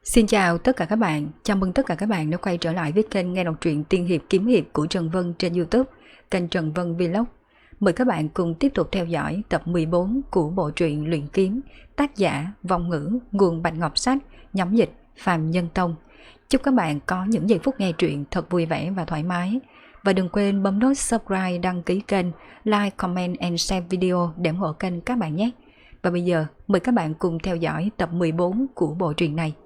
Xin chào tất cả các bạn, chào mừng tất cả các bạn đã quay trở lại với kênh nghe đọc truyện tiên hiệp kiếm hiệp của Trần Vân trên YouTube, kênh Trần Vân Vlog. Mời các bạn cùng tiếp tục theo dõi tập 14 của bộ truyện Luyện Kiếm, tác giả Vong Ngữ, nguồn Bạch Ngọc Sách, nhóm dịch Phạm Nhân Tông. Chúc các bạn có những giây phút nghe truyện thật vui vẻ và thoải mái. Và đừng quên bấm nút subscribe, đăng ký kênh, like, comment and share video để ủng hộ kênh các bạn nhé. Và bây giờ mời các bạn cùng theo dõi tập 14 của bộ truyện này.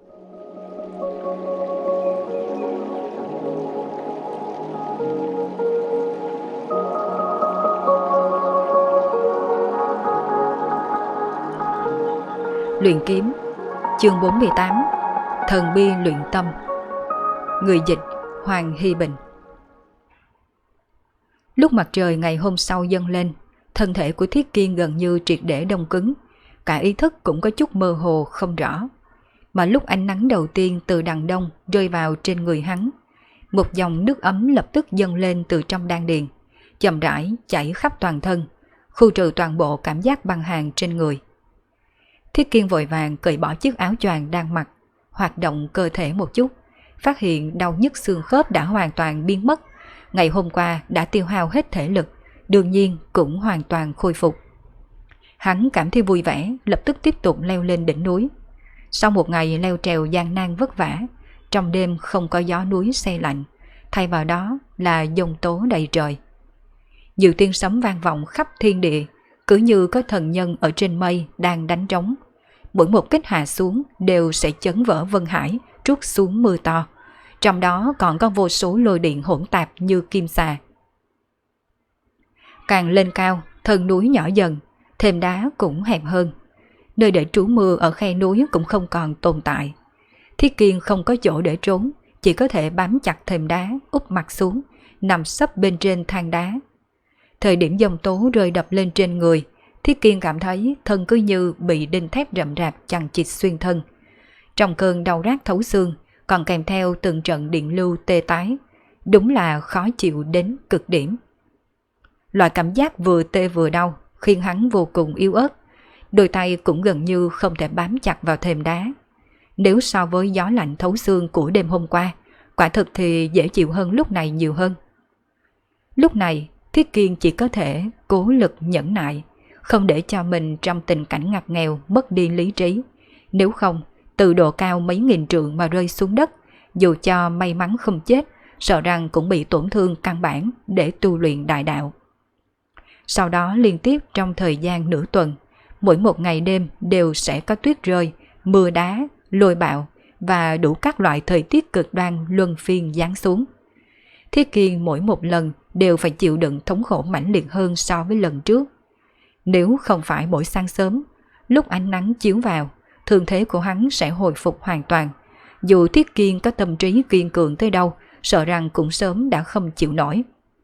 Luyện Kiếm, chương 48, Thần Bi Luyện Tâm. Người dịch Hoàng Hy Bình. Lúc mặt trời ngày hôm sau dâng lên, thân thể của Thiết Kiên gần như triệt để đông cứng, cả ý thức cũng có chút mơ hồ không rõ. Mà lúc ánh nắng đầu tiên từ đằng đông rơi vào trên người hắn, một dòng nước ấm lập tức dâng lên từ trong đan điền, chậm rãi chảy khắp toàn thân, khu trừ toàn bộ cảm giác băng hàn trên người. Thiết Kiên vội vàng cởi bỏ chiếc áo choàng đang mặc, hoạt động cơ thể một chút, phát hiện đau nhức xương khớp đã hoàn toàn biến mất. Ngày hôm qua đã tiêu hao hết thể lực, đương nhiên cũng hoàn toàn khôi phục. Hắn cảm thấy vui vẻ, lập tức tiếp tục leo lên đỉnh núi. Sau một ngày leo trèo gian nan vất vả, trong đêm không có gió núi se lạnh, thay vào đó là giông tố đầy trời. Nhiều tiếng sấm vang vọng khắp thiên địa, cứ như có thần nhân ở trên mây đang đánh trống. Mỗi một kích hạ xuống đều sẽ chấn vỡ vân hải, trút xuống mưa to. Trong đó còn có vô số lôi điện hỗn tạp như kim xà. Càng lên cao, thân núi nhỏ dần, thềm đá cũng hẹp hơn. Nơi để trú mưa ở khe núi cũng không còn tồn tại. Thiết Kiên không có chỗ để trốn, chỉ có thể bám chặt thềm đá, úp mặt xuống, nằm sấp bên trên thang đá. Thời điểm giông tố rơi đập lên trên người, Thiết Kiên cảm thấy thân cứ như bị đinh thép rậm rạp chằng chịt xuyên thân. Trong cơn đau rát thấu xương, còn kèm theo từng trận điện lưu tê tái, đúng là khó chịu đến cực điểm. Loại cảm giác vừa tê vừa đau khiến hắn vô cùng yếu ớt, đôi tay cũng gần như không thể bám chặt vào thềm đá. Nếu so với gió lạnh thấu xương của đêm hôm qua, quả thực thì dễ chịu hơn lúc này nhiều hơn. Lúc này, Thiết Kiên chỉ có thể cố lực nhẫn nại, không để cho mình trong tình cảnh ngặt nghèo mất đi lý trí. Nếu không, từ độ cao mấy nghìn trượng mà rơi xuống đất, dù cho may mắn không chết, sợ rằng cũng bị tổn thương căn bản để tu luyện đại đạo. Sau đó liên tiếp trong thời gian nửa tuần, mỗi một ngày đêm đều sẽ có tuyết rơi, mưa đá, lôi bạo và đủ các loại thời tiết cực đoan luân phiên giáng xuống. Thiết Kiên mỗi một lần đều phải chịu đựng thống khổ mãnh liệt hơn so với lần trước. Nếu không phải mỗi sáng sớm, lúc ánh nắng chiếu vào, thương thế của hắn sẽ hồi phục hoàn toàn. Dù Thiết Kiên có tâm trí kiên cường tới đâu, sợ rằng cũng sớm đã không chịu nổi.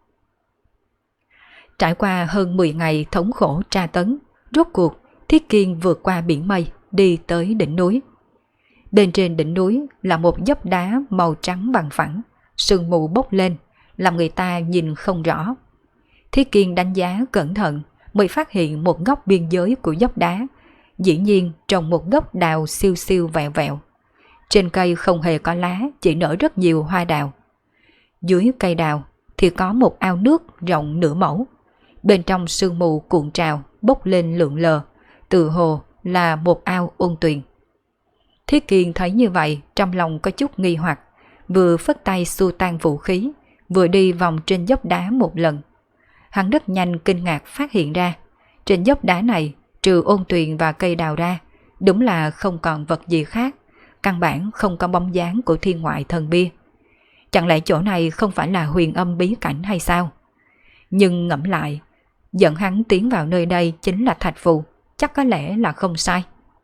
Trải qua hơn 10 ngày thống khổ tra tấn, rốt cuộc Thiết Kiên vượt qua biển mây, đi tới đỉnh núi. Bên trên đỉnh núi là một dốc đá màu trắng bằng phẳng, sương mù bốc lên, làm người ta nhìn không rõ. Thiết Kiên đánh giá cẩn thận mới phát hiện một góc biên giới của dốc đá, dĩ nhiên trồng một gốc đào siêu siêu vẹo vẹo. Trên cây không hề có lá, chỉ nở rất nhiều hoa đào. Dưới cây đào thì có một ao nước rộng nửa mẫu. Bên trong sương mù cuộn trào, bốc lên lượn lờ, từ hồ là một ao ôn tuyền. Thiết Kiên thấy như vậy, trong lòng có chút nghi hoặc, vừa phất tay xua tan vũ khí, vừa đi vòng trên dốc đá một lần. Hắn rất nhanh kinh ngạc phát hiện ra, trên dốc đá này, trừ ôn tuyền và cây đào ra, đúng là không còn vật gì khác, căn bản không có bóng dáng của thiên ngoại thần bia. Chẳng lẽ chỗ này không phải là huyền âm bí cảnh hay sao? Nhưng ngẫm lại, dẫn hắn tiến vào nơi đây chính là thạch phù, chắc có lẽ là không sai.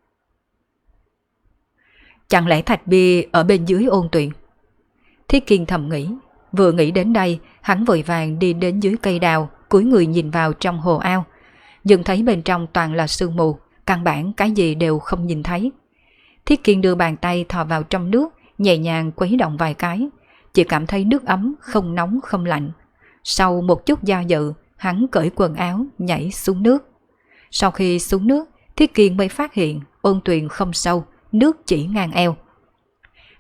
Chẳng lẽ thạch bia ở bên dưới ôn tuyền? Thiết Kiên thầm nghĩ, vừa nghĩ đến đây, hắn vội vàng đi đến dưới cây đào, cúi người nhìn vào trong hồ ao, nhưng thấy bên trong toàn là sương mù, căn bản cái gì đều không nhìn thấy. Thiết Kiên đưa bàn tay thò vào trong nước, nhẹ nhàng khuấy động vài cái, chỉ cảm thấy nước ấm, không nóng không lạnh. Sau một chút do dự, hắn cởi quần áo, nhảy xuống nước. Sau khi xuống nước, Thiết Kiên mới phát hiện ôn tuyền không sâu, nước chỉ ngang eo.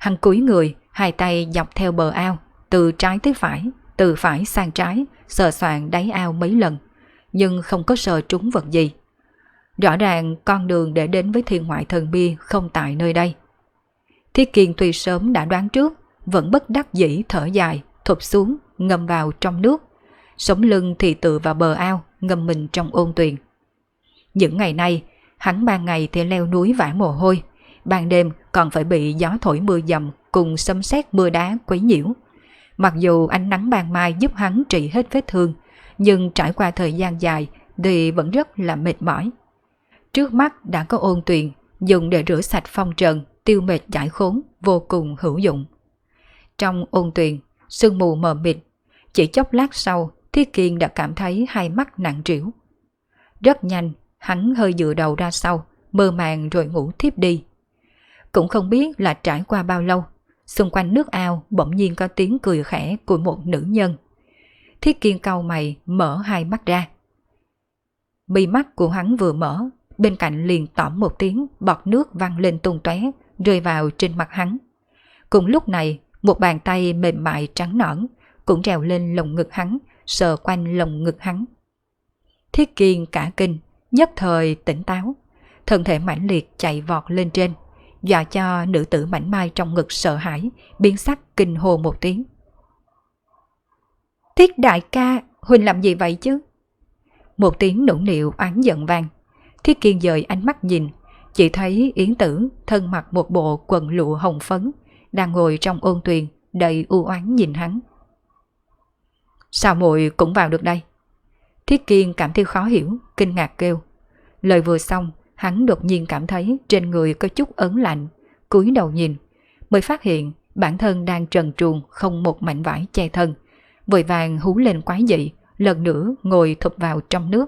Hắn cúi người, hai tay dọc theo bờ ao, từ trái tới phải, từ phải sang trái, sờ soạng đáy ao mấy lần, nhưng không có sờ trúng vật gì. Rõ ràng con đường để đến với thiên ngoại thần bia không tại nơi đây. Thiết Kiên tuy sớm đã đoán trước, vẫn bất đắc dĩ thở dài, thụp xuống, ngâm vào trong nước. Sống lưng thì tựa vào bờ ao, ngâm mình trong ôn tuyền. Những ngày nay, hắn ban ngày thì leo núi vã mồ hôi, ban đêm còn phải bị gió thổi mưa dầm cùng sấm sét mưa đá quấy nhiễu. Mặc dù ánh nắng ban mai giúp hắn trị hết vết thương, nhưng trải qua thời gian dài thì vẫn rất là mệt mỏi. Trước mắt đã có ôn tuyền, dùng để rửa sạch phong trần, tiêu mệt giải khốn, vô cùng hữu dụng. Trong ôn tuyền, sương mù mờ mịt, chỉ chốc lát sau, Thiết Kiên đã cảm thấy hai mắt nặng trĩu. Rất nhanh, hắn hơi dựa đầu ra sau, mơ màng rồi ngủ thiếp đi. Cũng không biết là trải qua bao lâu, xung quanh nước ao bỗng nhiên có tiếng cười khẽ của một nữ nhân. Thiết Kiên cau mày, mở hai mắt ra. Mi mắt của hắn vừa mở, bên cạnh liền tỏm một tiếng, bọt nước văng lên tung tóe, rơi vào trên mặt hắn. Cùng lúc này, một bàn tay mềm mại trắng nõn cũng trèo lên lồng ngực hắn, sờ quanh lồng ngực hắn. Thiết Kiên cả kinh, nhất thời tỉnh táo, thân thể mãnh liệt chạy vọt lên trên, dọa cho nữ tử mảnh mai trong ngực sợ hãi, biến sắc kinh hô một tiếng. Thiết đại ca, huynh làm gì vậy chứ? Một tiếng nũng nịu oán giận vang. Thiết Kiên dời ánh mắt nhìn, chỉ thấy Yến Tử thân mặc một bộ quần lụa hồng phấn, đang ngồi trong ôn tuyền, đầy u oán nhìn hắn. Sao muội cũng vào được đây? Thiết Kiên cảm thấy khó hiểu, kinh ngạc kêu. Lời vừa xong, hắn đột nhiên cảm thấy trên người có chút ớn lạnh, cúi đầu nhìn, mới phát hiện bản thân đang trần truồng không một mảnh vải che thân, vội vàng hú lên quái dị, lần nữa ngồi thụp vào trong nước.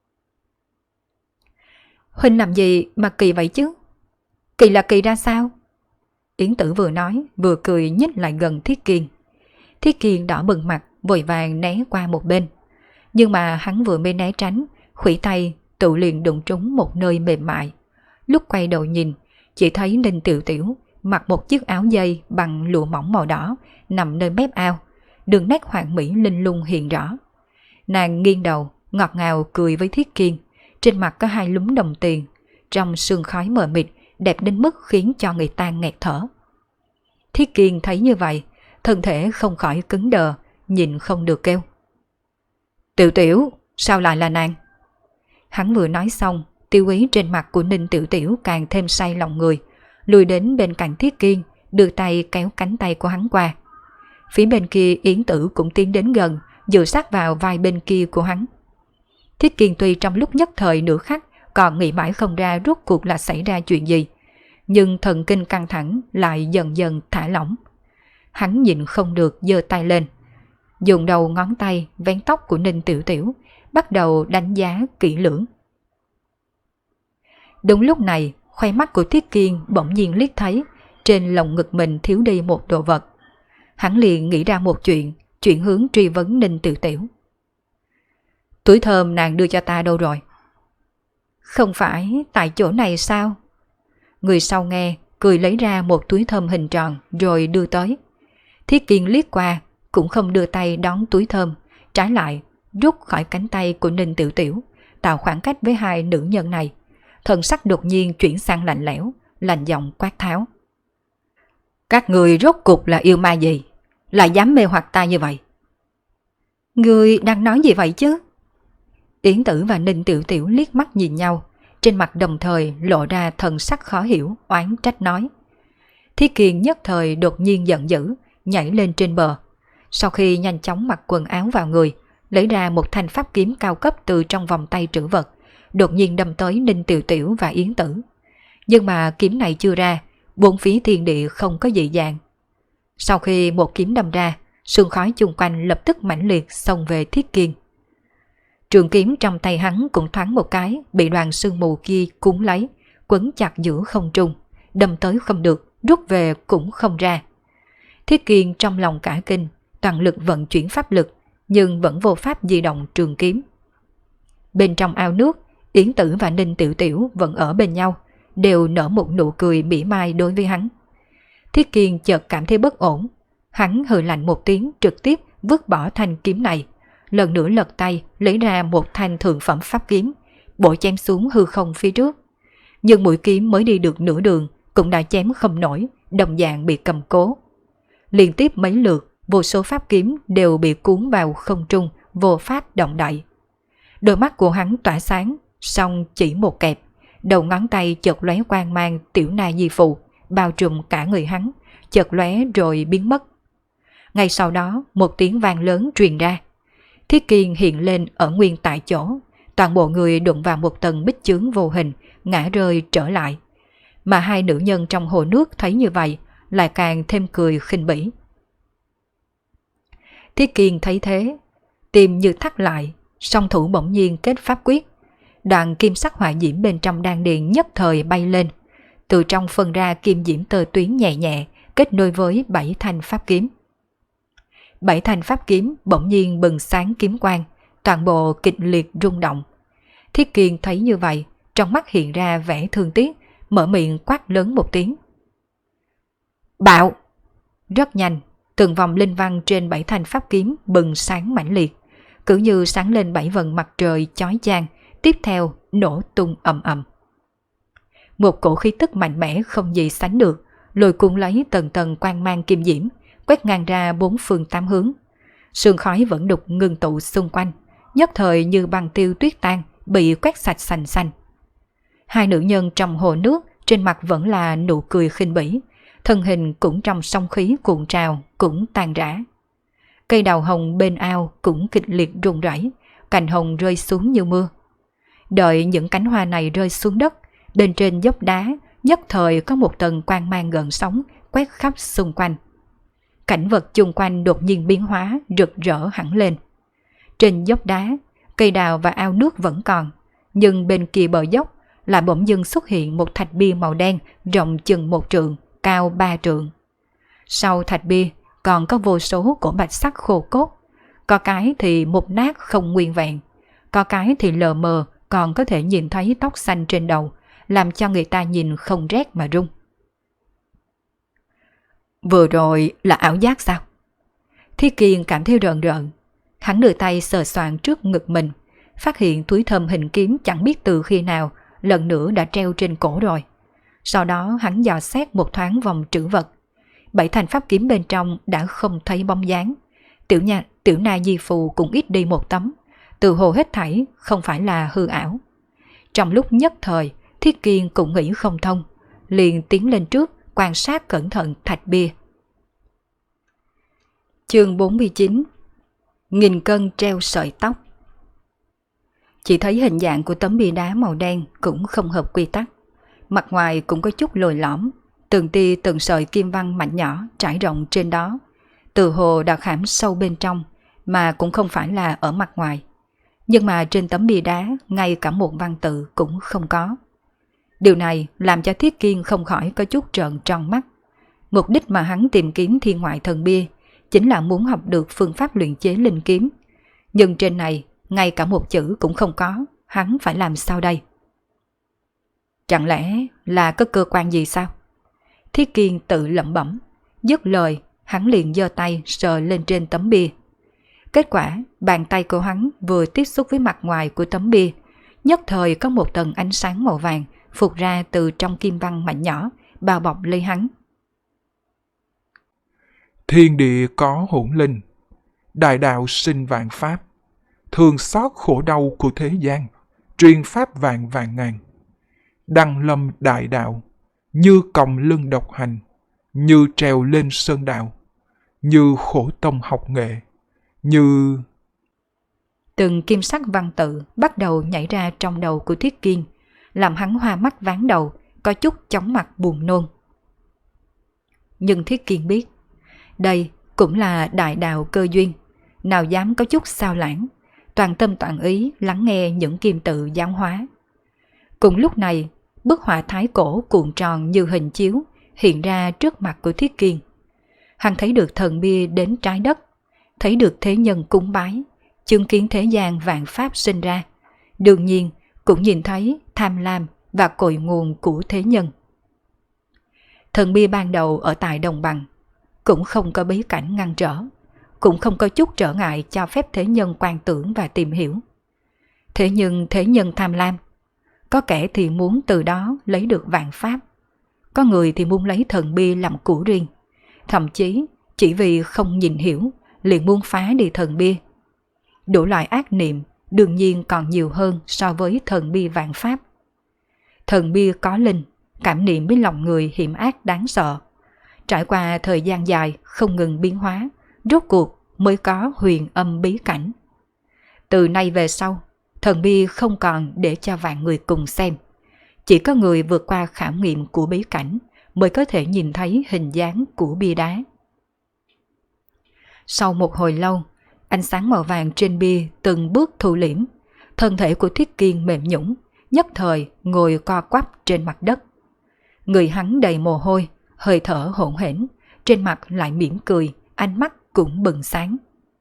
Huynh làm gì mà kỳ vậy chứ? Kỳ là kỳ ra sao? Yến Tử vừa nói vừa cười nhích lại gần Thiết Kiên. Thiết Kiên đỏ bừng mặt, vội vàng né qua một bên. Nhưng mà hắn vừa mới né tránh, khuỷu tay tự liền đụng trúng một nơi mềm mại. Lúc quay đầu nhìn, chỉ thấy Ninh Tiểu Tiểu mặc một chiếc áo dây bằng lụa mỏng màu đỏ nằm nơi mép ao, đường nét hoàn mỹ linh lung hiện rõ. Nàng nghiêng đầu, ngọt ngào cười với Thiết Kiên, trên mặt có hai lúm đồng tiền, trong sương khói mờ mịt, đẹp đến mức khiến cho người ta nghẹt thở. Thiết Kiên thấy như vậy, thân thể không khỏi cứng đờ, nhìn không được kêu. Tiểu Tiểu, sao lại là nàng? Hắn vừa nói xong, tiêu ý trên mặt của Ninh Tiểu Tiểu càng thêm say lòng người, lùi đến bên cạnh Thiết Kiên, đưa tay kéo cánh tay của hắn qua. Phía bên kia Yến Tử cũng tiến đến gần, dựa sát vào vai bên kia của hắn. Thiết Kiên tuy trong lúc nhất thời nửa khắc còn nghĩ mãi không ra rốt cuộc là xảy ra chuyện gì, nhưng thần kinh căng thẳng lại dần dần thả lỏng. Hắn nhịn không được giơ tay lên, dùng đầu ngón tay vén tóc của Ninh Tiểu Tiểu, bắt đầu đánh giá kỹ lưỡng. Đúng lúc này, khoe mắt của Thiết Kiên bỗng nhiên liếc thấy trên lồng ngực mình thiếu đi một đồ vật. Hắn liền nghĩ ra một chuyện, chuyển hướng truy vấn Ninh Tiểu Tiểu. Túi thơm nàng đưa cho ta đâu rồi? Không phải tại chỗ này sao? Người sau nghe, cười lấy ra một túi thơm hình tròn rồi đưa tới. Thiết Kiên liếc qua, cũng không đưa tay đón túi thơm, trái lại rút khỏi cánh tay của Ninh Tiểu Tiểu, tạo khoảng cách với hai nữ nhân này. Thần sắc đột nhiên chuyển sang lạnh lẽo, lạnh giọng quát tháo. Các người rốt cục là yêu ma gì, lại dám mê hoặc ta như vậy? Người đang nói gì vậy chứ? Yến Tử và Ninh Tiểu Tiểu liếc mắt nhìn nhau, trên mặt đồng thời lộ ra thần sắc khó hiểu, oán trách nói. Thiết Kiên nhất thời đột nhiên giận dữ, nhảy lên trên bờ. Sau khi nhanh chóng mặc quần áo vào người, lấy ra một thanh pháp kiếm cao cấp từ trong vòng tay trữ vật, đột nhiên đâm tới Ninh Tiểu Tiểu và Yến Tử. Nhưng mà kiếm này chưa ra, bốn phía thiên địa không có dị dạng. Sau khi một kiếm đâm ra, sương khói chung quanh lập tức mãnh liệt xông về Thiết Kiên. Trường kiếm trong tay hắn cũng thoáng một cái, bị đoàn sương mù kia cuốn lấy, quấn chặt giữa không trung, đâm tới không được, rút về cũng không ra. Thiết Kiên trong lòng cả kinh, toàn lực vận chuyển pháp lực, nhưng vẫn vô pháp di động trường kiếm. Bên trong ao nước, Yến Tử và Ninh Tiểu Tiểu vẫn ở bên nhau, đều nở một nụ cười mỉa mai đối với hắn. Thiết Kiên chợt cảm thấy bất ổn. Hắn hừ lạnh một tiếng, trực tiếp vứt bỏ thanh kiếm này. Lần nữa lật tay lấy ra một thanh thượng phẩm pháp kiếm, bổ chém xuống hư không phía trước. Nhưng mũi kiếm mới đi được nửa đường cũng đã chém không nổi, đồng dạng bị cầm cố. Liên tiếp mấy lượt, vô số pháp kiếm đều bị cuốn vào không trung, vô pháp động đậy. Đôi mắt của hắn tỏa sáng, song chỉ một kẹp, đầu ngón tay chợt lóe quang mang tiểu na di phù, bao trùm cả người hắn, chợt lóe rồi biến mất. Ngay sau đó, một tiếng vang lớn truyền ra. Thiết Kiên hiện lên ở nguyên tại chỗ, toàn bộ người đụng vào một tầng bích chướng vô hình, ngã rơi trở lại. Mà hai nữ nhân trong hồ nước thấy như vậy, lại càng thêm cười khinh bỉ. Thiết Kiên thấy thế, tim như thắt lại, song thủ bỗng nhiên kết pháp quyết. Đoạn kim sắc hỏa diễm bên trong đan điền nhất thời bay lên, từ trong phân ra kim diễm tơ tuyến nhẹ nhẹ, kết nối với 7 thanh pháp kiếm. 7 thanh pháp kiếm bỗng nhiên bừng sáng kiếm quang, toàn bộ kịch liệt rung động. Thiết Kiên thấy như vậy, trong mắt hiện ra vẻ thương tiếc, mở miệng quát lớn một tiếng. Bạo! Rất nhanh, từng vòng linh văn trên 7 thanh pháp kiếm bừng sáng mãnh liệt, cứ như sáng lên 7 vầng mặt trời chói chang, tiếp theo nổ tung ầm ầm. Một cổ khí tức mạnh mẽ không gì sánh được, lôi cuốn lấy tầng tầng quang mang kim diễm, quét ngang ra 4 phương 8 hướng. Sương khói vẫn đục ngưng tụ xung quanh, nhất thời như băng tiêu tuyết tan, bị quét sạch sành xanh. Hai nữ nhân trong hồ nước trên mặt vẫn là nụ cười khinh bỉ, thân hình cũng trong sóng khí cuộn trào, cũng tan rã. Cây đào hồng bên ao cũng kịch liệt rung rẩy, cành hồng rơi xuống như mưa. Đợi những cánh hoa này rơi xuống đất, bên trên dốc đá nhất thời có một tầng quang mang gợn sóng quét khắp xung quanh. Cảnh vật chung quanh đột nhiên biến hóa, rực rỡ hẳn lên. Trên dốc đá, cây đào và ao nước vẫn còn, nhưng bên kia bờ dốc lại bỗng dưng xuất hiện một thạch bia màu đen rộng chừng 1 trượng, cao 3 trượng. Sau thạch bia còn có vô số cổ bạch sắc khô cốt, có cái thì mục nát không nguyên vẹn, có cái thì lờ mờ còn có thể nhìn thấy tóc xanh trên đầu, làm cho người ta nhìn không rét mà run. Vừa rồi là ảo giác sao? Thiết Kiên cảm thấy rợn rợn. Hắn đưa tay sờ soạn trước ngực mình, phát hiện túi thơm hình kiếm chẳng biết từ khi nào lần nữa đã treo trên cổ rồi. Sau đó hắn dò xét một thoáng vòng trữ vật. 7 thanh pháp kiếm bên trong đã không thấy bóng dáng. Tiểu na di phù cũng ít đi một tấm, từ hồ hết thảy không phải là hư ảo. Trong lúc nhất thời, Thiết Kiên cũng nghĩ không thông, liền tiến lên trước quan sát cẩn thận thạch bia. Chương 49. Nghìn cân treo sợi tóc. Chỉ thấy hình dạng của tấm bia đá màu đen cũng không hợp quy tắc, mặt ngoài cũng có chút lồi lõm, từng tia từng sợi kim văn mảnh nhỏ trải rộng trên đó, từ hồ đã khảm sâu bên trong, mà cũng không phải là ở mặt ngoài. Nhưng mà trên tấm bia đá ngay cả một văn tự cũng không có. Điều này làm cho Thiết Kiên không khỏi có chút trợn tròn mắt. Mục đích mà hắn tìm kiếm thiên ngoại thần bia chính là muốn học được phương pháp luyện chế linh kiếm. Nhưng trên này ngay cả một chữ cũng không có, hắn phải làm sao đây? Chẳng lẽ là có cơ quan gì sao? Thiết Kiên tự lẩm bẩm, dứt lời hắn liền giơ tay sờ lên trên tấm bia. Kết quả bàn tay của hắn vừa tiếp xúc với mặt ngoài của tấm bia, nhất thời có một tầng ánh sáng màu vàng phụt ra từ trong kim văn mảnh nhỏ, bao bọc lấy hắn. Thiên địa có hỗn linh, đại đạo sinh vạn pháp, thường xót khổ đau của thế gian, truyền pháp vạn vạn ngàn. Đăng lâm đại đạo, như còng lưng độc hành, như trèo lên sơn đạo, như khổ tông học nghệ, như... Từng kim sắc văn tự bắt đầu nhảy ra trong đầu của Thiết Kiên, làm hắn hoa mắt ván đầu, có chút chóng mặt buồn nôn. Nhưng Thiết Kiên biết, đây cũng là đại đạo cơ duyên, nào dám có chút sao lãng, toàn tâm toàn ý lắng nghe những kim tự giáo hóa. Cùng lúc này, bức họa thái cổ cuộn tròn như hình chiếu hiện ra trước mặt của Thiết Kiên. Hắn thấy được thần bia đến trái đất, thấy được thế nhân cúng bái, chứng kiến thế gian vạn pháp sinh ra, đương nhiên cũng nhìn thấy tham lam và cội nguồn của thế nhân. Thần bia ban đầu ở tại đồng bằng, cũng không có bí cảnh ngăn trở, cũng không có chút trở ngại cho phép thế nhân quan tưởng và tìm hiểu. Thế nhưng thế nhân tham lam, có kẻ thì muốn từ đó lấy được vạn pháp, có người thì muốn lấy thần bia làm của riêng, thậm chí chỉ vì không nhìn hiểu liền muốn phá đi thần bia. Đủ loại ác niệm đương nhiên còn nhiều hơn so với thần bia vạn pháp. Thần bia có linh, cảm niệm với lòng người hiểm ác đáng sợ. Trải qua thời gian dài không ngừng biến hóa, rốt cuộc mới có huyền âm bí cảnh. Từ nay về sau, thần bia không còn để cho vạn người cùng xem. Chỉ có người vượt qua khảo nghiệm của bí cảnh mới có thể nhìn thấy hình dáng của bia đá. Sau một hồi lâu, ánh sáng màu vàng trên bia từng bước thu liễm, thân thể của Thiết Kiên mềm nhũn, nhất thời ngồi co quắp trên mặt đất. Người hắn đầy mồ hôi, hơi thở hỗn hển, trên mặt lại mỉm cười, ánh mắt cũng bừng sáng.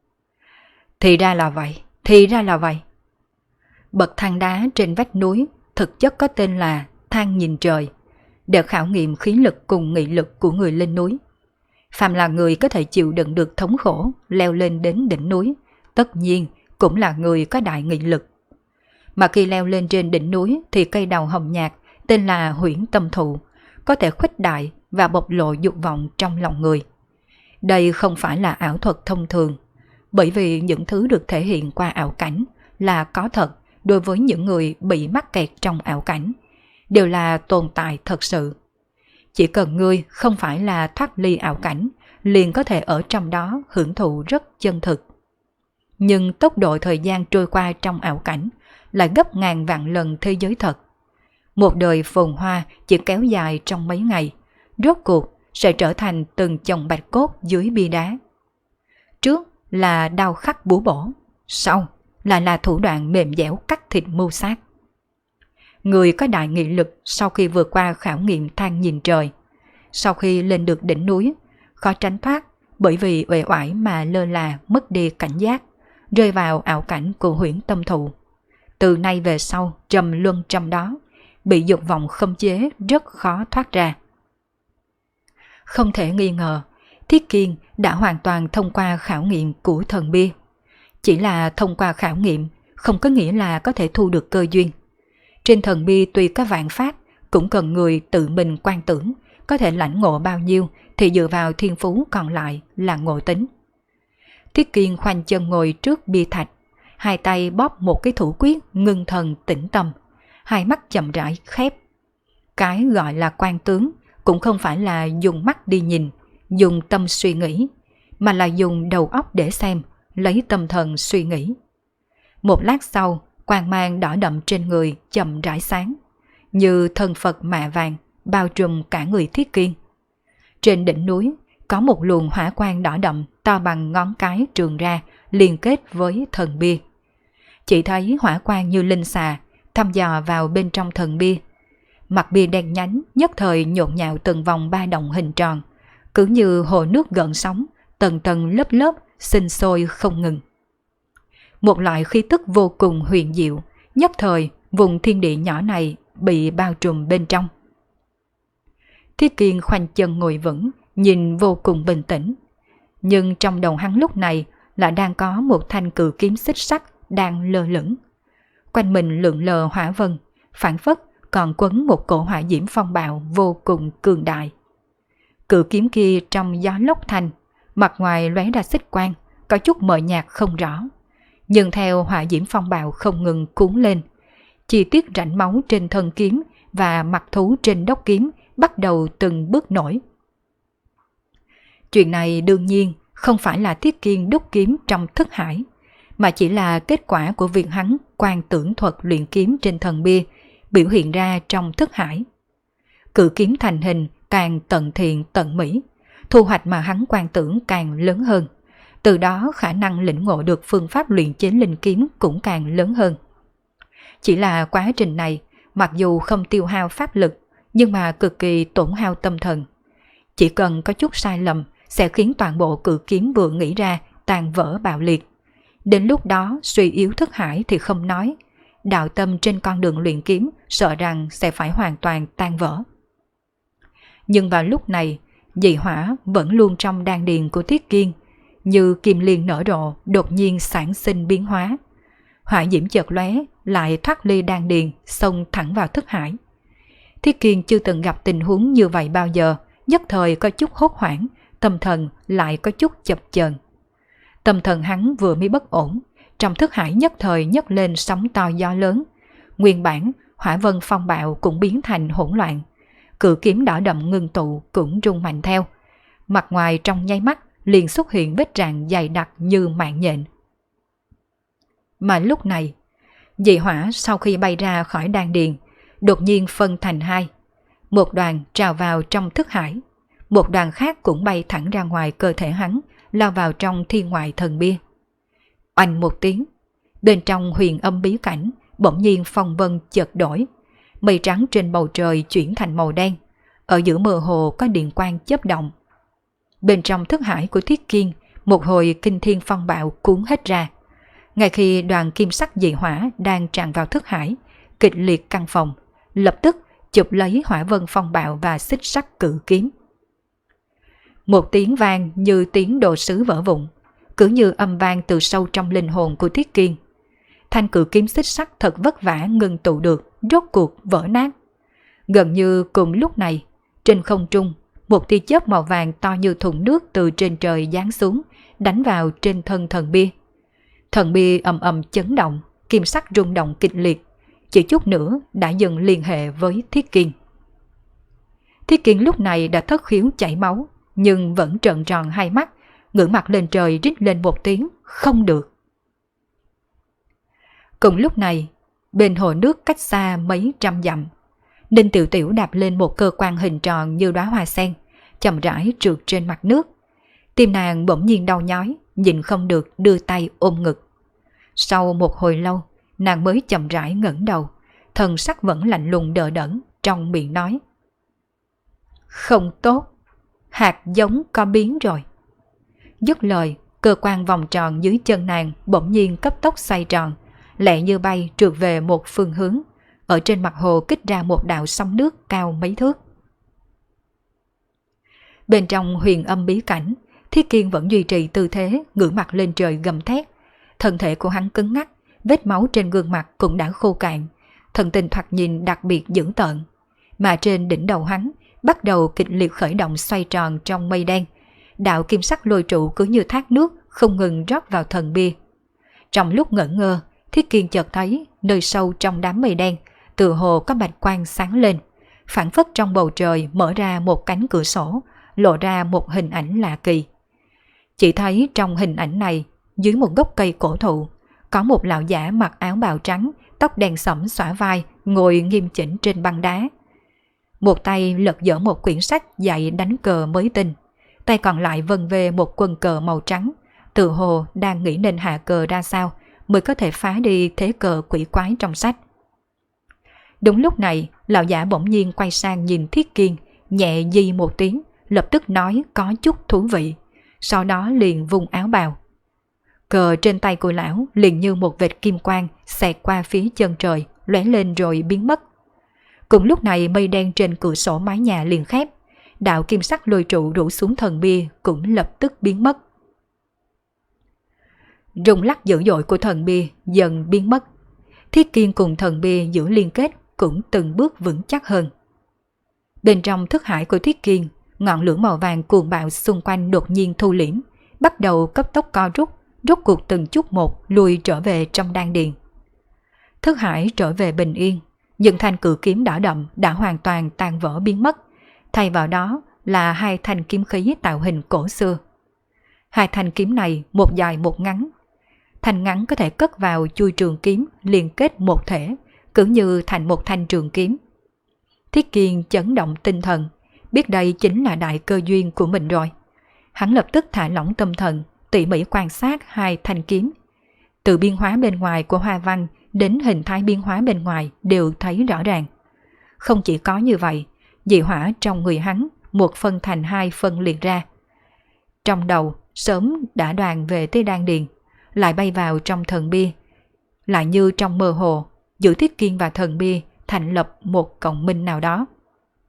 Thì ra là vậy, thì ra là vậy. Bậc thang đá trên vách núi thực chất có tên là thang nhìn trời, để khảo nghiệm khí lực cùng nghị lực của người lên núi. Phàm là người có thể chịu đựng được thống khổ leo lên đến đỉnh núi, tất nhiên cũng là người có đại nghị lực. Mà khi leo lên trên đỉnh núi thì cây đào hồng nhạt tên là huyễn tâm thụ có thể khuếch đại và bộc lộ dục vọng trong lòng người. Đây không phải là ảo thuật thông thường, bởi vì những thứ được thể hiện qua ảo cảnh là có thật đối với những người bị mắc kẹt trong ảo cảnh, đều là tồn tại thật sự. Chỉ cần ngươi không phải là thoát ly ảo cảnh, liền có thể ở trong đó hưởng thụ rất chân thực. Nhưng tốc độ thời gian trôi qua trong ảo cảnh lại gấp ngàn vạn lần thế giới thật. Một đời phồn hoa chỉ kéo dài trong mấy ngày, rốt cuộc sẽ trở thành từng chồng bạch cốt dưới bia đá. Trước là đau khắc búa bổ, sau là thủ đoạn mềm dẻo cắt thịt mưu sát. Người có đại nghị lực sau khi vượt qua khảo nghiệm thang nhìn trời, sau khi lên được đỉnh núi, khó tránh thoát bởi vì uể oải mà lơ là mất đi cảnh giác, rơi vào ảo cảnh của huyễn tâm thụ. Từ nay về sau trầm luân trong đó, bị dục vọng khống chế rất khó thoát ra. Không thể nghi ngờ, Thiết Kiên đã hoàn toàn thông qua khảo nghiệm của thần bia. Chỉ là thông qua khảo nghiệm không có nghĩa là có thể thu được cơ duyên. Trên thần bia tuy có vạn pháp, cũng cần người tự mình quan tưởng, có thể lãnh ngộ bao nhiêu thì dựa vào thiên phú còn lại là ngộ tính. Thiết Kiên khoanh chân ngồi trước bia thạch, hai tay bóp một cái thủ quyết ngưng thần tĩnh tâm, hai mắt chậm rãi khép. Cái gọi là quan tướng cũng không phải là dùng mắt đi nhìn, dùng tâm suy nghĩ, mà là dùng đầu óc để xem, lấy tâm thần suy nghĩ. Một lát sau, quang mang đỏ đậm trên người chậm rãi sáng, như thần Phật mạ vàng bao trùm cả người Thiết Kiên. Trên đỉnh núi có một luồng hỏa quang đỏ đậm to bằng ngón cái trường ra, liên kết với thần bia. Chỉ thấy hỏa quang như linh xà thăm dò vào bên trong thần bia. Mặt bia đen nhánh nhất thời nhộn nhạo từng vòng ba đồng hình tròn, cứ như hồ nước gợn sóng, tầng tầng lớp lớp sinh sôi không ngừng. Một loại khí tức vô cùng huyền diệu, nhất thời vùng thiên địa nhỏ này bị bao trùm bên trong. Thiết Kiên khoanh chân ngồi vững, nhìn vô cùng bình tĩnh. Nhưng trong đầu hắn lúc này là đang có một thanh cự kiếm xích sắt đang lơ lửng. Quanh mình lượn lờ hỏa vân, phảng phất còn quấn một cổ hỏa diễm phong bạo vô cùng cường đại. Cự kiếm kia trong gió lốc thanh, mặt ngoài lóe ra xích quang, có chút mờ nhạt không rõ. Nhưng theo hỏa diễm phong bạo không ngừng cuốn lên, chi tiết rãnh máu trên thân kiếm và mặt thú trên đốc kiếm bắt đầu từng bước nổi. Chuyện này đương nhiên không phải là Thiết Kiên đúc kiếm trong thức hải, mà chỉ là kết quả của việc hắn quan tưởng thuật luyện kiếm trên thần bia biểu hiện ra trong thức hải. Cự kiếm thành hình càng tận thiện tận mỹ, thu hoạch mà hắn quan tưởng càng lớn hơn. Từ đó khả năng lĩnh ngộ được phương pháp luyện chế linh kiếm cũng càng lớn hơn. Chỉ là quá trình này, mặc dù không tiêu hao pháp lực, nhưng mà cực kỳ tổn hao tâm thần. Chỉ cần có chút sai lầm sẽ khiến toàn bộ cự kiếm vừa nghĩ ra tàn vỡ bạo liệt. Đến lúc đó suy yếu thức hải thì không nói, đạo tâm trên con đường luyện kiếm sợ rằng sẽ phải hoàn toàn tan vỡ. Nhưng vào lúc này, dị hỏa vẫn luôn trong đan điền của Thiết Kiên, như kim liên nở rộ đột nhiên sản sinh biến hóa. Hỏa diễm chợt lóe, lại thoát ly đan điền, xông thẳng vào thức hải. Thiết Kiên chưa từng gặp tình huống như vậy bao giờ, nhất thời có chút hốt hoảng, tâm thần lại có chút chập chờn. Tâm thần hắn vừa mới bất ổn, trong thức hải nhất thời nhấc lên sóng to gió lớn. Nguyên bản, hỏa vân phong bạo cũng biến thành hỗn loạn. Cự kiếm đỏ đậm ngưng tụ cũng rung mạnh theo. Mặt ngoài trong nháy mắt liền xuất hiện vết rạn dày đặc như mạng nhện. Mà lúc này, dị hỏa sau khi bay ra khỏi đan điền, đột nhiên phân thành hai. Một đoàn trào vào trong thức hải, một đoàn khác cũng bay thẳng ra ngoài cơ thể hắn, lao vào trong thiên ngoại thần bia. Oanh một tiếng, bên trong huyền âm bí cảnh, bỗng nhiên phong vân chợt đổi. Mây trắng trên bầu trời chuyển thành màu đen, ở giữa mơ hồ có điện quang chớp động. Bên trong thức hải của Thiết Kiên, một hồi kinh thiên phong bạo cuốn hết ra. Ngay khi đoàn kim sắc dị hỏa đang tràn vào thức hải, kịch liệt căng phòng, lập tức chụp lấy hỏa vân phong bạo và xích sắt cự kiếm. Một tiếng vang như tiếng đồ sứ vỡ vụn, cứ như âm vang từ sâu trong linh hồn của Thiết Kiên. Thanh cự kiếm xích sắt thật vất vả ngưng tụ được, rốt cuộc vỡ nát. Gần như cùng lúc này, trên không trung, một tia chớp màu vàng to như thùng nước từ trên trời giáng xuống, đánh vào trên thân thần bia. Thần bia ầm ầm chấn động, kim sắc rung động kịch liệt, chỉ chút nữa đã dừng liên hệ với Thiết Kiên. Thiết Kiên lúc này đã thất khiếu chảy máu, nhưng vẫn trợn tròn hai mắt, ngửa mặt lên trời rít lên một tiếng, không được. Cùng lúc này, bên hồ nước cách xa mấy trăm dặm, Ninh Tiểu Tiểu đạp lên một cơ quan hình tròn như đóa hoa sen, chậm rãi trượt trên mặt nước. Tim nàng bỗng nhiên đau nhói, nhịn không được đưa tay ôm ngực. Sau một hồi lâu, nàng mới chậm rãi ngẩng đầu, thần sắc vẫn lạnh lùng đờ đẫn, trong miệng nói: "Không tốt, hạt giống có biến rồi." Dứt lời, cơ quan vòng tròn dưới chân nàng bỗng nhiên cấp tốc xoay tròn, lẹ như bay trượt về một phương hướng, ở trên mặt hồ kích ra một đạo sóng nước cao mấy thước. Bên trong huyền âm bí cảnh, Thiết Kiên vẫn duy trì tư thế ngửa mặt lên trời gầm thét. Thân thể của hắn cứng ngắc, vết máu trên gương mặt cũng đã khô cạn, thần tình thoạt nhìn đặc biệt dữ tợn. Mà trên đỉnh đầu hắn bắt đầu kịch liệt khởi động xoay tròn trong mây đen. Đạo kim sắc lôi trụ cứ như thác nước không ngừng rót vào thần bia. Trong lúc ngẩn ngơ, Thiết Kiên chợt thấy nơi sâu trong đám mây đen tựa hồ có bạch quang sáng lên, phảng phất trong bầu trời mở ra một cánh cửa sổ, lộ ra một hình ảnh lạ kỳ. Chỉ thấy trong hình ảnh này, dưới một gốc cây cổ thụ, có một lão giả mặc áo bào trắng, tóc đen sẫm xõa vai, ngồi nghiêm chỉnh trên băng đá. Một tay lật dở một quyển sách dạy đánh cờ mới tinh, tay còn lại vân về một quân cờ màu trắng, tự hồ đang nghĩ nên hạ cờ ra sao mới có thể phá đi thế cờ quỷ quái trong sách. Đúng lúc này, lão giả bỗng nhiên quay sang nhìn Thiết Kiên, nhẹ di một tiếng, lập tức nói có chút thú vị, sau đó liền vung áo bào. Cờ trên tay của lão liền như một vệt kim quang xẹt qua phía chân trời, lóe lên rồi biến mất. Cùng lúc này mây đen trên cửa sổ mái nhà liền khép, đạo kim sắc lôi trụ rủ xuống thần bia cũng lập tức biến mất. Rung lắc dữ dội của thần bia dần biến mất. Thiết Kiên cùng thần bia giữ liên kết cũng từng bước vững chắc hơn. Bên trong thức hải của Thiết Kiên, ngọn lửa màu vàng cuồng bạo xung quanh đột nhiên thu liễm, bắt đầu cấp tốc co rút, rốt cuộc từng chút một lùi trở về trong đan điền. Thức hải trở về bình yên, nhưng thanh cự kiếm đỏ đậm đã hoàn toàn tan vỡ biến mất, thay vào đó là hai thanh kiếm khí tạo hình cổ xưa. Hai thanh kiếm này một dài một ngắn. Thanh ngắn có thể cất vào chui trường kiếm liên kết một thể, cứ như thành một thanh trường kiếm. Thiết Kiên chấn động tinh thần, biết đây chính là đại cơ duyên của mình rồi. Hắn lập tức thả lỏng tâm thần, tỉ mỉ quan sát hai thanh kiếm. Từ biên hóa bên ngoài của hoa văn đến hình thái biên hóa bên ngoài đều thấy rõ ràng. Không chỉ có như vậy, dị hỏa trong người hắn một phân thành hai phân liệt ra. Trong đầu sớm đã đoàn về tới đan điền, lại bay vào trong thần bia, lại như trong mơ hồ giữa Thiết Kiên và thần bia thành lập một cộng minh nào đó.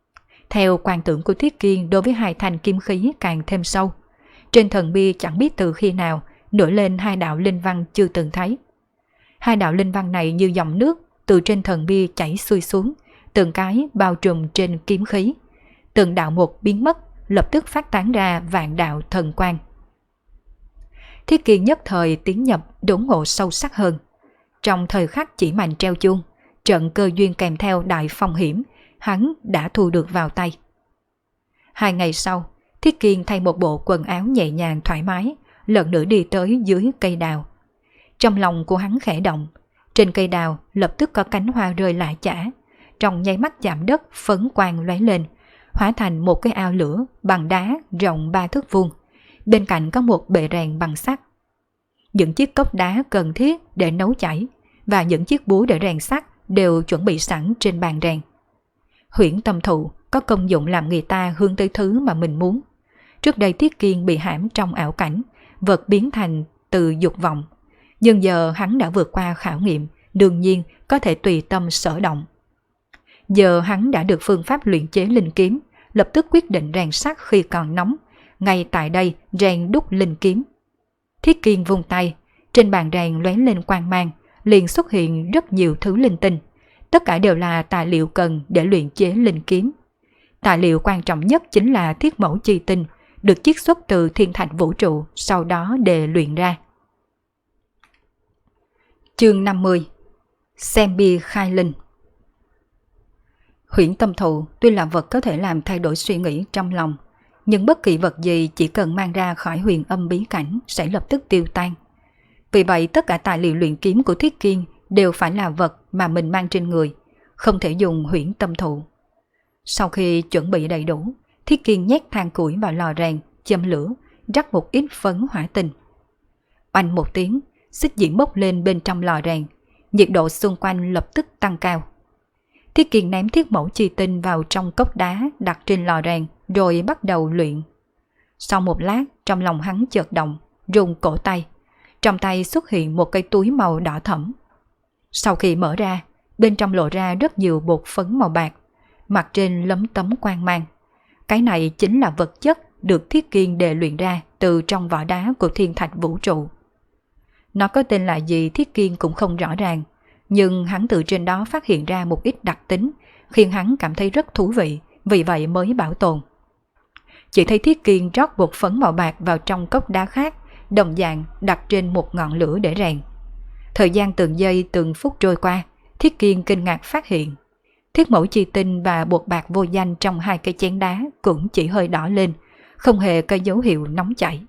Theo quan tưởng của Thiết Kiên đối với hai thanh kim khí càng thêm sâu. Trên thần bia chẳng biết từ khi nào nổi lên hai đạo linh văn chưa từng thấy. Hai đạo linh văn này như dòng nước từ trên thần bia chảy xuôi xuống, từng cái bao trùm trên kiếm khí. Từng đạo một biến mất, lập tức phát tán ra vạn đạo thần quang. Thiết Kiên nhất thời tiến nhập đốn ngộ sâu sắc hơn. Trong thời khắc chỉ màn treo chuông, trận cơ duyên kèm theo đại phong hiểm, hắn đã thu được vào tay. 2 ngày sau, Thiết Kiên thay một bộ quần áo nhẹ nhàng thoải mái, lần nữa đi tới dưới cây đào. Trong lòng của hắn khẽ động, trên cây đào lập tức có cánh hoa rơi lạ chả, trong nháy mắt chạm đất phấn quang lóe lên, hóa thành một cái ao lửa bằng đá rộng 3 thước vuông. Bên cạnh có một bệ rèn bằng sắt. Những chiếc cốc đá cần thiết để nấu chảy và những chiếc búa để rèn sắt đều chuẩn bị sẵn trên bàn rèn. Huyễn tâm thụ có công dụng làm người ta hướng tới thứ mà mình muốn. Trước đây Thiết Kiên bị hãm trong ảo cảnh, vật biến thành từ dục vọng. Nhưng giờ hắn đã vượt qua khảo nghiệm, đương nhiên có thể tùy tâm sở động. Giờ hắn đã được phương pháp luyện chế linh kiếm, lập tức quyết định rèn sắt khi còn nóng, ngay tại đây rèn đúc linh kiếm. Thiết Kiên vung tay, trên bàn rèn lóe lên quang mang, liền xuất hiện rất nhiều thứ linh tinh. Tất cả đều là tài liệu cần để luyện chế linh kiếm. Tài liệu quan trọng nhất chính là thiết mẫu chi tinh, được chiết xuất từ thiên thạch vũ trụ, sau đó để luyện ra. Chương 50. Xem bia khai linh. Huyễn tâm thụ tuy là vật có thể làm thay đổi suy nghĩ trong lòng, nhưng bất kỳ vật gì chỉ cần mang ra khỏi huyền âm bí cảnh sẽ lập tức tiêu tan. Vì vậy tất cả tài liệu luyện kiếm của Thiết Kiên đều phải là vật mà mình mang trên người, không thể dùng huyễn tâm thụ. Sau khi chuẩn bị đầy đủ, Thiết Kiên nhét than củi vào lò rèn, châm lửa, rắc một ít phấn hỏa tinh. Oanh một tiếng, xích diễm bốc lên bên trong lò rèn, nhiệt độ xung quanh lập tức tăng cao. Thiết Kiên ném thiết mẫu chi tinh vào trong cốc đá đặt trên lò rèn, rồi bắt đầu luyện. Sau một lát, trong lòng hắn chợt động, rung cổ tay. Trong tay xuất hiện một cái túi màu đỏ thẫm. Sau khi mở ra, bên trong lộ ra rất nhiều bột phấn màu bạc, mặt trên lấm tấm quang mang. Cái này chính là vật chất được Thiết Kiên đề luyện ra từ trong vỏ đá của thiên thạch vũ trụ. Nó có tên là gì Thiết Kiên cũng không rõ ràng, nhưng hắn từ trên đó phát hiện ra một ít đặc tính, khiến hắn cảm thấy rất thú vị, vì vậy mới bảo tồn. Chỉ thấy Thiết Kiên rót bột phấn màu bạc vào trong cốc đá khác, đồng dạng đặt trên một ngọn lửa để rèn. Thời gian từng giây từng phút trôi qua, Thiết Kiên kinh ngạc phát hiện thiết mẫu chi tinh và bột bạc vô danh trong hai cái chén đá cũng chỉ hơi đỏ lên, không hề có dấu hiệu nóng chảy.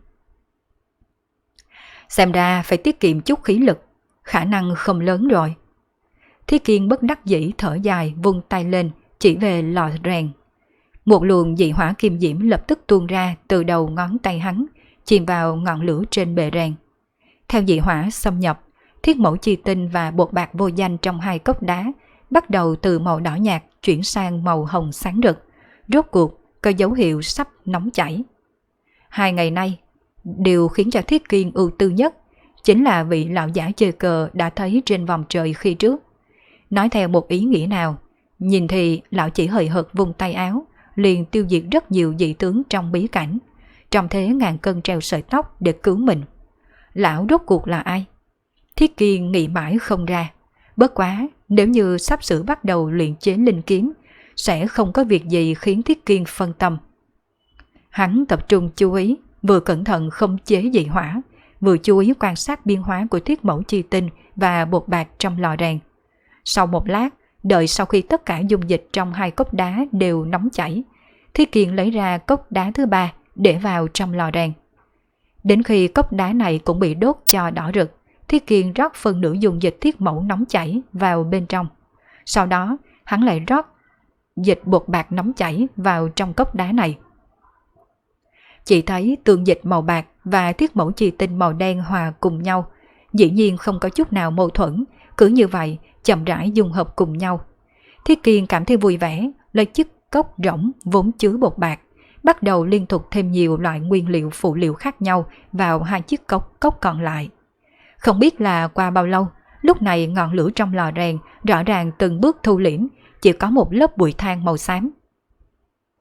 Xem ra phải tiết kiệm chút khí lực, khả năng không lớn rồi. Thiết Kiên bất đắc dĩ thở dài, vung tay lên chỉ về lò rèn. Một luồng dị hỏa kim diễm lập tức tuôn ra từ đầu ngón tay hắn, chìm vào ngọn lửa trên bề rèn. Theo dị hỏa xâm nhập, thiết mẫu chi tinh và bột bạc vô danh trong hai cốc đá bắt đầu từ màu đỏ nhạt chuyển sang màu hồng sáng rực, rốt cuộc có dấu hiệu sắp nóng chảy. 2 ngày nay, điều khiến cho Thiết Kiên ưu tư nhất chính là vị lão giả chơi cờ đã thấy trên vòng trời khi trước. Nói theo một ý nghĩa nào, nhìn thì lão chỉ hời hợt vung tay áo, liền tiêu diệt rất nhiều dị tướng trong bí cảnh, trong thế ngàn cân treo sợi tóc để cứu mình. Lão rốt cuộc là ai? Thiết Kiên nghĩ mãi không ra. Bất quá, nếu như sắp sửa bắt đầu luyện chế linh kiếm, sẽ không có việc gì khiến Thiết Kiên phân tâm. Hắn tập trung chú ý, vừa cẩn thận không chế dị hỏa, vừa chú ý quan sát biến hóa của thiết mẫu chi tinh và bột bạc trong lò rèn. Sau một lát, đợi sau khi tất cả dung dịch trong hai cốc đá đều nóng chảy, Thiết Kiên lấy ra cốc đá thứ 3 để vào trong lò rèn. Đến khi cốc đá này cũng bị đốt cho đỏ rực, Thiết Kiên rót phần nửa dung dịch thiết mẫu nóng chảy vào bên trong. Sau đó, hắn lại rót dịch bột bạc nóng chảy vào trong cốc đá này. Chỉ thấy tương dịch màu bạc và thiết mẫu chi tinh màu đen hòa cùng nhau, dĩ nhiên không có chút nào mâu thuẫn, cứ như vậy chậm rãi dung hợp cùng nhau. Thiết Kiên cảm thấy vui vẻ, lấy chiếc cốc rỗng vốn chứa bột bạc, bắt đầu liên tục thêm nhiều loại nguyên liệu phụ liệu khác nhau vào hai chiếc cốc còn lại. Không biết là qua bao lâu, lúc này ngọn lửa trong lò rèn rõ ràng từng bước thu liễm, chỉ có một lớp bụi than màu xám.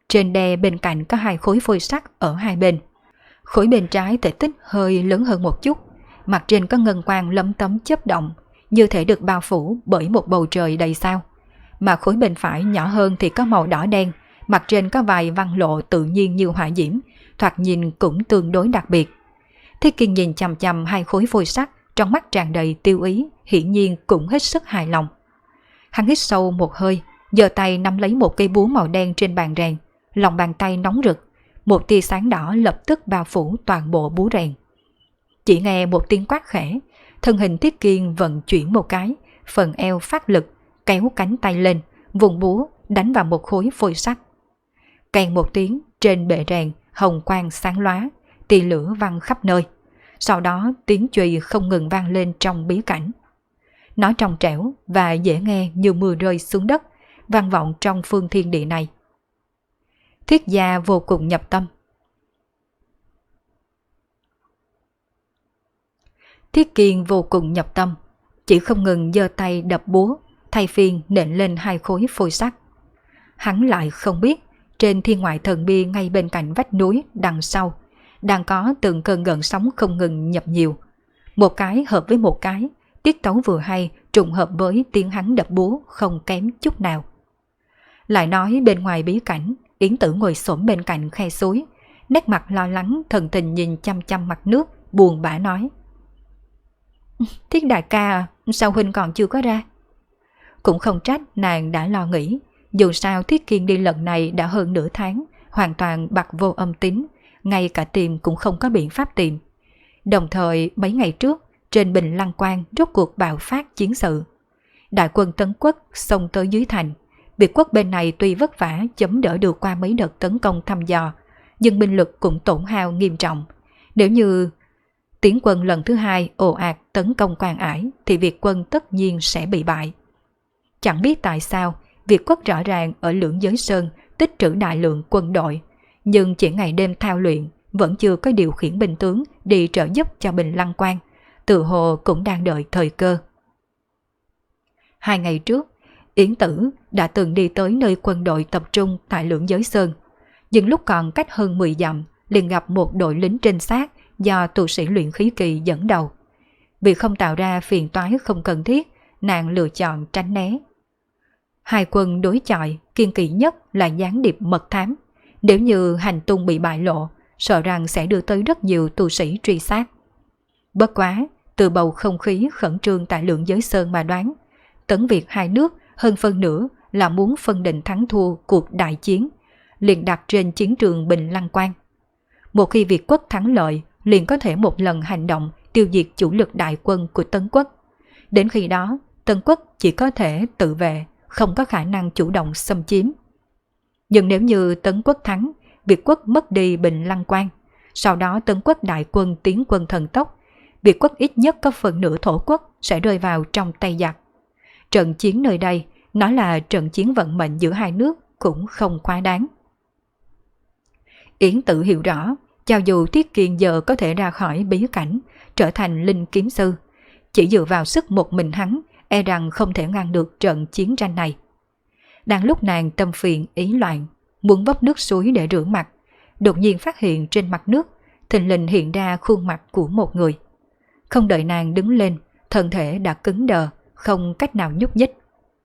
Trên đè bên cạnh có 2 khối phôi sắt ở hai bên. Khối bên trái thể tích hơi lớn hơn một chút, mặt trên có ngân quang lấm tấm chớp động, như thể được bao phủ bởi một bầu trời đầy sao. Mà khối bên phải nhỏ hơn thì có màu đỏ đen, mặt trên có vài văn lộ tự nhiên như hỏa diễm, thoạt nhìn cũng tương đối đặc biệt. Thiết Kiên nhìn chằm chằm 2 khối phôi sắt, trong mắt tràn đầy tiêu ý, hiển nhiên cũng hết sức hài lòng. Hắn hít sâu một hơi, giơ tay nắm lấy một cây búa màu đen trên bàn rèn, lòng bàn tay nóng rực, một tia sáng đỏ lập tức bao phủ toàn bộ búa rèn. Chỉ nghe một tiếng quát khẽ, thân hình Thiết Kiên vận chuyển một cái, phần eo phát lực, kéo cánh tay lên, vùng búa đánh vào một khối phôi sắt. Kèn một tiếng, trên bệ rèn hồng quang sáng lóa, tia lửa văng khắp nơi. Sau đó tiếng chùy không ngừng vang lên trong bí cảnh. Nó trong trẻo và dễ nghe như mưa rơi xuống đất, vang vọng trong phương thiên địa này. Thiết Gia vô cùng nhập tâm. Thiết Kiên vô cùng nhập tâm, chỉ không ngừng giơ tay đập búa, thay phiên nện lên 2 khối phôi sắt. Hắn lại không biết, trên thiên ngoại thần bia ngay bên cạnh vách núi đằng sau, đang có từng cơn gợn sóng không ngừng nhập nhiều. Một cái hợp với một cái, tiết tấu vừa hay trùng hợp với tiếng hắn đập búa không kém chút nào. Lại nói bên ngoài bí cảnh, Yến Tử ngồi xổm bên cạnh khe suối, nét mặt lo lắng thần tình nhìn chăm chăm mặt nước, buồn bã nói: Thiết đại ca à, sao huynh còn chưa có ra? Cũng không trách nàng đã lo nghĩ, dù sao Thiết Kiên đi lần này đã hơn nửa tháng, hoàn toàn bặt vô âm tín, ngay cả tìm cũng không có biện pháp tìm. Đồng thời mấy ngày trước, trên Bình Lăng Quan rốt cuộc bạo phát chiến sự. Đại quân Tấn Quốc xông tới dưới thành. Việt quốc bên này tuy vất vả chống đỡ được qua mấy đợt tấn công thăm dò, nhưng binh lực cũng tổn hao nghiêm trọng. Nếu như tiến quân lần thứ 2 ồ ạt tấn công Quan Ải thì Việt quân tất nhiên sẽ bị bại. Chẳng biết tại sao, Việt quốc rõ ràng ở Lưỡng Giới Sơn tích trữ đại lượng quân đội, nhưng chỉ ngày đêm thao luyện, vẫn chưa có điều khiển binh tướng đi trợ giúp cho Bình Lăng Quan, tự hồ cũng đang đợi thời cơ. 2 ngày trước, Yến Tử đã từng đi tới nơi quân đội tập trung tại Lưỡng Giới Sơn, nhưng lúc còn cách hơn 10 dặm liền gặp một đội lính trinh sát do tu sĩ luyện khí kỳ dẫn đầu. Vì không tạo ra phiền toái không cần thiết, nàng lựa chọn tránh né. Hai quân đối chọi, kiên kỵ nhất là gián điệp mật thám. Nếu như hành tung bị bại lộ, sợ rằng sẽ đưa tới rất nhiều tu sĩ truy sát. Bất quá, từ bầu không khí khẩn trương tại Lưỡng Giới Sơn mà đoán, Tấn Việt hai nước hơn phân nửa là muốn phân định thắng thua cuộc đại chiến, liền đặt trên chiến trường Bình Lăng Quan. Một khi Việt quốc thắng lợi, liền có thể một lần hành động tiêu diệt chủ lực đại quân của Tấn quốc. Đến khi đó, Tấn quốc chỉ có thể tự vệ, không có khả năng chủ động xâm chiếm. Nhưng nếu như Tấn quốc thắng, Việt quốc mất đi Bình Lăng Quan, sau đó Tấn quốc đại quân tiến quân thần tốc, Việt quốc ít nhất có phần nửa thổ quốc sẽ rơi vào trong tay giặc. Trận chiến nơi đây, nó là trận chiến vận mệnh giữa hai nước cũng không quá đáng. Yến Tử hiểu rõ, cho dù Thiết Kiên giờ có thể ra khỏi bí cảnh, trở thành linh kiếm sư, chỉ dựa vào sức một mình hắn, e rằng không thể ngăn được trận chiến tranh này. Đang lúc nàng tâm phiền ý loạn, muốn vấp nước suối để rửa mặt, đột nhiên phát hiện trên mặt nước, thình lình hiện ra khuôn mặt của một người. Không đợi nàng đứng lên, thân thể đã cứng đờ, không cách nào nhúc nhích.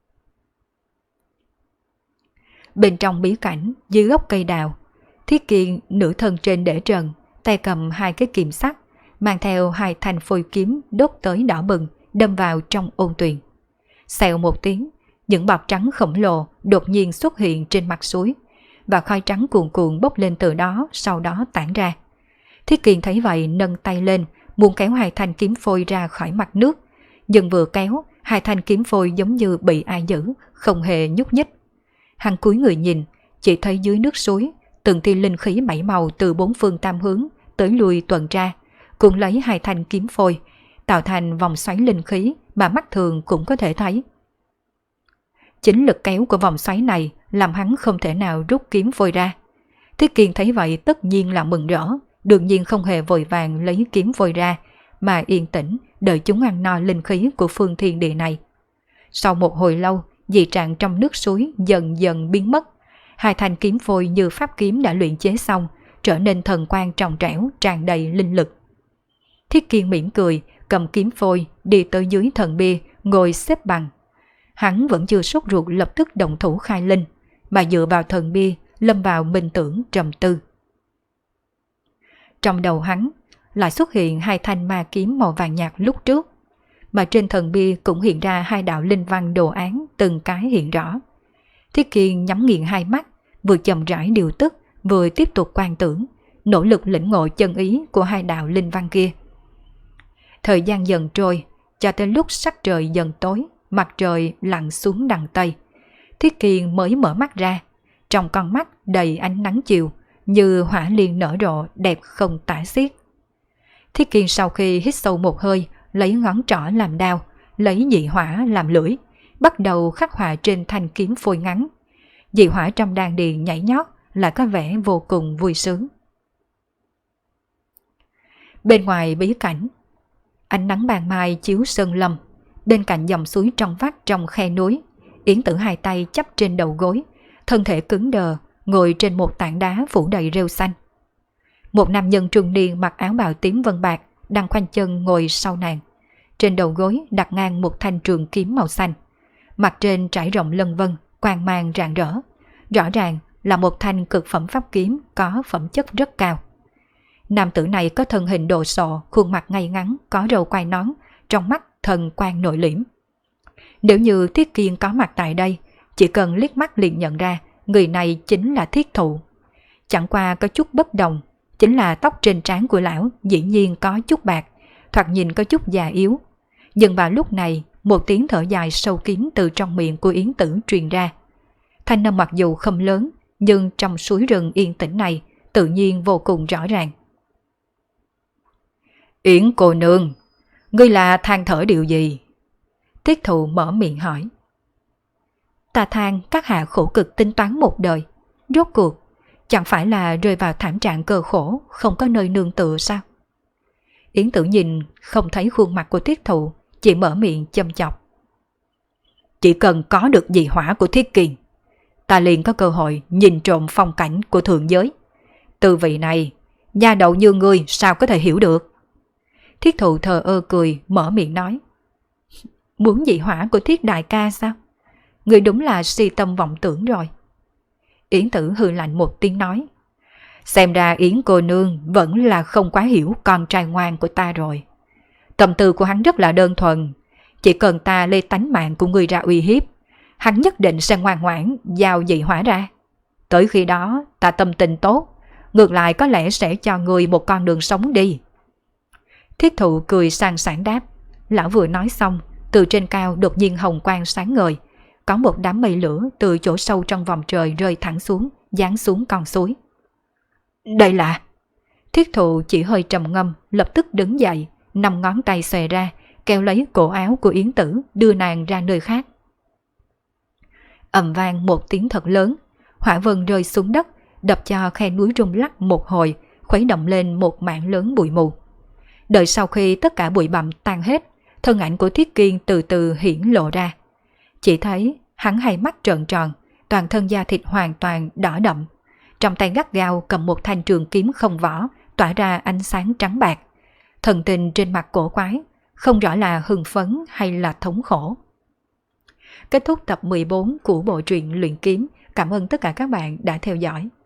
Bên trong bí cảnh, dưới gốc cây đào, Thiết Kiên nửa thân trên để trần, tay cầm 2 cái kìm sắt, mang theo 2 thanh phôi kiếm đốt tới đỏ bừng, đâm vào trong ôn tuyền. Xèo một tiếng, những bọt trắng khổng lồ đột nhiên xuất hiện trên mặt suối, và khói trắng cuồn cuộn bốc lên từ đó, sau đó tản ra. Thiết Kiên thấy vậy nâng tay lên, muốn kéo 2 thanh kiếm phôi ra khỏi mặt nước, nhưng vừa kéo, 2 thanh kiếm phôi giống như bị ai giữ, không hề nhúc nhích. Hắn cúi người nhìn, chỉ thấy dưới nước suối, từng tia linh khí 7 màu từ 4 phương tam hướng tới lui tuần tra, cùng lấy 2 thanh kiếm phôi, tạo thành vòng xoáy linh khí mà mắt thường cũng có thể thấy. Chính lực kéo của vòng xoáy này làm hắn không thể nào rút kiếm phôi ra. Thiết Kiên thấy vậy tất nhiên là mừng rỡ, đương nhiên không hề vội vàng lấy kiếm phôi ra, mà yên tĩnh đợi chúng ăn no linh khí của phương thiên địa này. Sau một hồi lâu, dị trạng trong nước suối dần dần biến mất, Hai thanh kiếm phôi như pháp kiếm đã luyện chế xong, trở nên thần quang trong trẻo, tràn đầy linh lực. Thiết Kiên mỉm cười, cầm kiếm phôi, đi tới dưới thần bia, ngồi xếp bằng. Hắn vẫn chưa sốt ruột lập tức động thủ khai linh, mà dựa vào thần bia, lâm vào bình tưởng trầm tư. Trong đầu hắn lại xuất hiện hai thanh ma kiếm màu vàng nhạt lúc trước, mà trên thần bia cũng hiện ra hai đạo linh văn đồ án từng cái hiện rõ. Thiết Kiên nhắm nghiền hai mắt, vừa chậm rãi điều tức, vừa tiếp tục quan tưởng, nỗ lực lĩnh ngộ chân ý của hai đạo linh văn kia. Thời gian dần trôi, cho tới lúc sắc trời dần tối, mặt trời lặn xuống đằng Tây. Thiết Kiên mới mở mắt ra, trong con mắt đầy ánh nắng chiều, như hỏa liên nở rộ đẹp không tả xiết. Thiết Kiên sau khi hít sâu một hơi, lấy ngón trỏ làm đao, lấy dị hỏa làm lưỡi, bắt đầu khắc họa trên thanh kiếm phôi ngắn. Dị hỏa trong đan điền nhảy nhót là có vẻ vô cùng vui sướng. Bên ngoài bí cảnh, ánh nắng ban mai chiếu sơn lâm, bên cạnh dòng suối trong vắt trong khe núi, Yến Tử hai tay chắp trên đầu gối, thân thể cứng đờ, ngồi trên một tảng đá phủ đầy rêu xanh. Một nam nhân trung niên mặc áo bào tím vân bạc đang khoanh chân ngồi sau nàng. Trên đầu gối đặt ngang một thanh trường kiếm màu xanh, mặt trên trải rộng lân vân, quang mang rạng rỡ. Rõ ràng là một thanh cực phẩm pháp kiếm có phẩm chất rất cao. Nam tử này có thân hình đồ sộ, khuôn mặt ngay ngắn, có râu quai nón, trong mắt thần quang nội liễm. Nếu như Thiết Kiên có mặt tại đây, chỉ cần liếc mắt liền nhận ra người này chính là Thiết Thụ. Chẳng qua có chút bất đồng, chính là tóc trên trán của lão dĩ nhiên có chút bạc, thoạt nhìn có chút già yếu. Nhưng vào lúc này, một tiếng thở dài sâu kín từ trong miệng của Yến Tử truyền ra. Thanh âm mặc dù không lớn, nhưng trong suối rừng yên tĩnh này tự nhiên vô cùng rõ ràng. Yến cô nương, ngươi là than thở điều gì? Thiết Thụ mở miệng hỏi. Ta than các hạ khổ cực tính toán một đời, rốt cuộc chẳng phải là rơi vào thảm trạng cơ khổ, không có nơi nương tựa sao? Yến Tử nhìn không thấy khuôn mặt của Thiết Thụ, chỉ mở miệng châm chọc. Chỉ cần có được dị hỏa của Thiết Kiên, ta liền có cơ hội nhìn trộm phong cảnh của thượng giới. Từ vị này, nha đầu như ngươi sao có thể hiểu được? Thiết Thụ thờ ơ cười, mở miệng nói. Muốn dị hỏa của Thiết đại ca sao? Ngươi đúng là si tâm vọng tưởng rồi. Yến Tử hừ lạnh một tiếng nói. Xem ra Yến cô nương vẫn là không quá hiểu con trai ngoan của ta rồi. Tâm tư của hắn rất là đơn thuần. Chỉ cần ta lê tánh mạng của người ra uy hiếp, hắn nhất định sẽ ngoan ngoãn giao dị hỏa ra. Tới khi đó ta tâm tình tốt, ngược lại có lẽ sẽ cho người một con đường sống đi. Thiết Thụ cười sang sảng đáp. Lão vừa nói xong, từ trên cao đột nhiên hồng quang sáng ngời, có một đám mây lửa từ chỗ sâu trong vòng trời rơi thẳng xuống, giáng xuống con suối. Đây là... Thiết Thụ chỉ hơi trầm ngâm, lập tức đứng dậy, 5 ngón tay xòe ra, kéo lấy cổ áo của Yến Tử, đưa nàng ra nơi khác. Ầm vang một tiếng thật lớn, hỏa vân rơi xuống đất, đập cho khe núi rung lắc một hồi, khuấy động lên một mảng lớn bụi mù. Đợi sau khi tất cả bụi bặm tan hết, thân ảnh của Thiết Kiên từ từ hiển lộ ra. Chỉ thấy hắn hai mắt trợn tròn, toàn thân da thịt hoàn toàn đỏ đậm. Trong tay gắt gao cầm một thanh trường kiếm không vỏ, tỏa ra ánh sáng trắng bạc. Thần tình trên mặt cổ quái, không rõ là hưng phấn hay là thống khổ. Kết thúc tập 14 của bộ truyện Luyện Kiếm. Cảm ơn tất cả các bạn đã theo dõi.